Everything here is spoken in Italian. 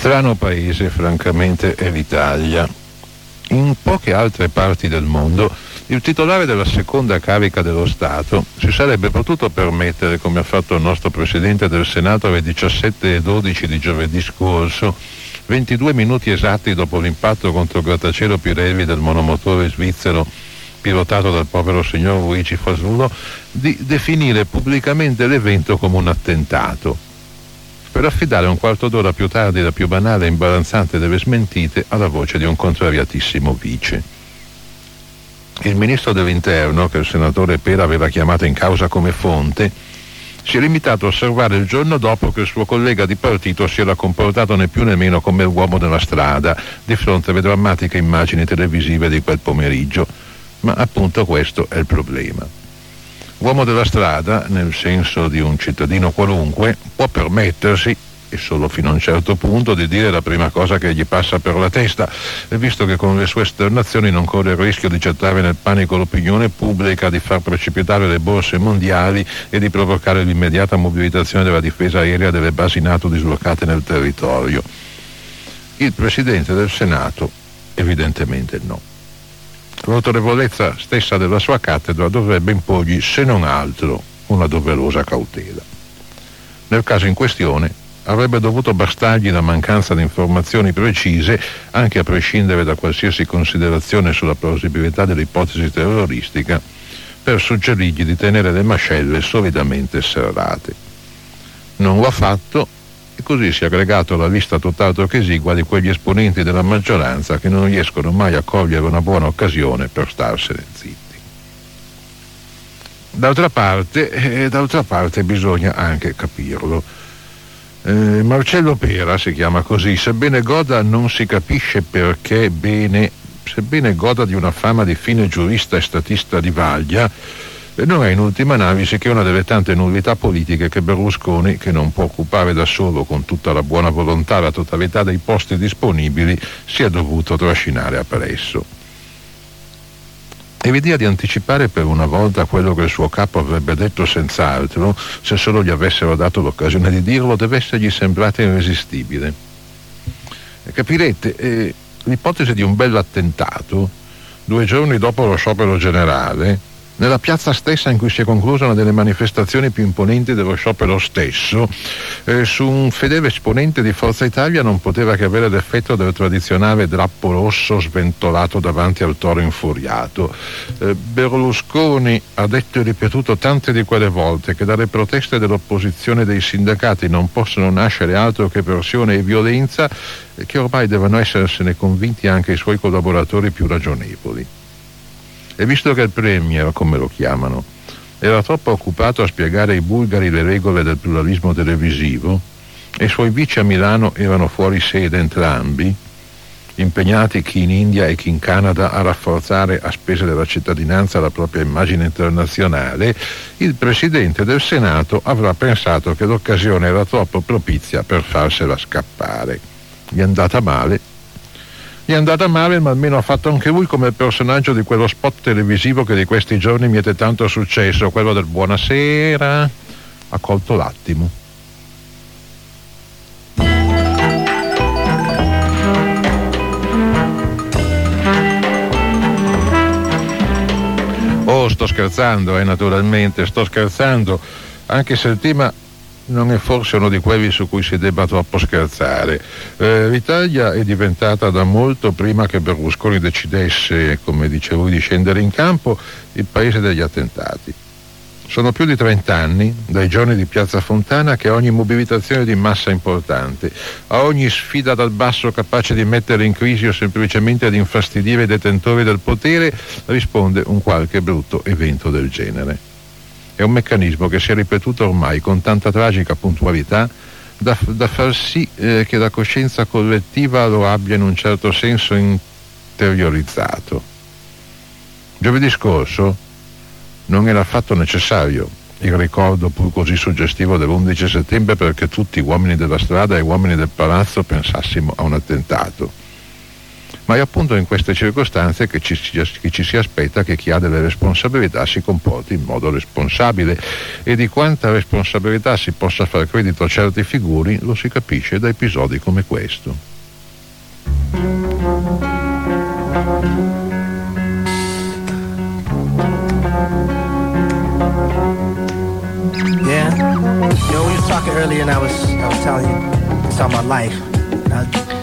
Strano paese, francamente, è l'Italia. In poche altre parti del mondo il titolare della seconda carica dello Stato si sarebbe potuto permettere, come ha fatto il nostro Presidente del Senato alle 17:12 di giovedì scorso, 22 minuti esatti dopo l'impatto contro il grattacielo Pirelli del monomotore svizzero pilotato dal povero signor Luigi Fasullo, di definire pubblicamente l'evento come un attentato, per affidare un quarto d'ora più tardi la più banale e imbarazzante delle smentite alla voce di un contrariatissimo vice. Il ministro dell'Interno, che il senatore Pera aveva chiamato in causa come fonte, si è limitato a osservare il giorno dopo che il suo collega di partito si era comportato né più né meno come l'uomo della strada di fronte alle drammatiche immagini televisive di quel pomeriggio. Ma appunto questo è il problema. Uomo della strada, nel senso di un cittadino qualunque, può permettersi, e solo fino a un certo punto, di dire la prima cosa che gli passa per la testa, visto che con le sue esternazioni non corre il rischio di gettare nel panico l'opinione pubblica, di far precipitare le borse mondiali e di provocare l'immediata mobilitazione della difesa aerea delle basi NATO dislocate nel territorio. Il Presidente del Senato evidentemente no. L'autorevolezza stessa della sua cattedra dovrebbe imporgli, se non altro, una doverosa cautela. Nel caso in questione avrebbe dovuto bastargli la mancanza di informazioni precise, anche a prescindere da qualsiasi considerazione sulla plausibilità dell'ipotesi terroristica, per suggerirgli di tenere le mascelle solidamente serrate. Non lo ha fatto e così si è aggregato alla lista tutt'altro che esigua di quegli esponenti della maggioranza che non riescono mai a cogliere una buona occasione per starsene zitti. D'altra parte bisogna anche capirlo. Marcello Pera si chiama così, sebbene goda non si capisce perché bene, sebbene goda di una fama di fine giurista e statista di vaglia, non è in ultima analisi che una delle tante nullità politiche che Berlusconi, che non può occupare da solo con tutta la buona volontà la totalità dei posti disponibili, si è dovuto trascinare appresso. E l'idea di anticipare per una volta quello che il suo capo avrebbe detto senz'altro, se solo gli avessero dato l'occasione di dirlo, deve essergli sembrata irresistibile. Capirete, l'ipotesi di un bell'attentato, 2 giorni dopo lo sciopero generale, nella piazza stessa in cui si è conclusa una delle manifestazioni più imponenti dello sciopero stesso, su un fedele esponente di Forza Italia non poteva che avere l'effetto del tradizionale drappo rosso sventolato davanti al toro infuriato. Berlusconi ha detto e ripetuto tante di quelle volte che dalle proteste dell'opposizione e dei sindacati non possono nascere altro che pressione e violenza, che ormai devono essersene convinti anche i suoi collaboratori più ragionevoli. E visto che il Premier, come lo chiamano, era troppo occupato a spiegare ai bulgari le regole del pluralismo televisivo e i suoi vice a Milano erano fuori sede entrambi, impegnati chi in India e chi in Canada a rafforzare a spese della cittadinanza la propria immagine internazionale, il Presidente del Senato avrà pensato che l'occasione era troppo propizia per farsela scappare. Gli è andata male, ma almeno ha fatto anche lui come il personaggio di quello spot televisivo che di questi giorni miete tanto successo, quello del buonasera. Ha colto l'attimo. Oh, sto scherzando, naturalmente, sto scherzando, anche se il tema non è forse uno di quelli su cui si debba troppo scherzare. L'Italia è diventata da molto prima che Berlusconi decidesse, come dice lui, di scendere in campo, il paese degli attentati. Sono più di 30 anni, dai giorni di Piazza Fontana, che a ogni mobilitazione di massa importante, a ogni sfida dal basso capace di mettere in crisi o semplicemente di infastidire i detentori del potere, risponde un qualche brutto evento del genere. È un meccanismo che si è ripetuto ormai con tanta tragica puntualità da far sì che la coscienza collettiva lo abbia in un certo senso interiorizzato. Giovedì scorso non era affatto necessario il ricordo pur così suggestivo dell'11 settembre perché tutti, uomini della strada e uomini del palazzo, pensassimo a un attentato. ma è appunto in queste circostanze che ci si aspetta che chi ha delle responsabilità si comporti in modo responsabile, e di quanta responsabilità si possa far credito a certi figuri lo si capisce da episodi come questo. Yeah. We was talking earlier and I was telling you, talking about life.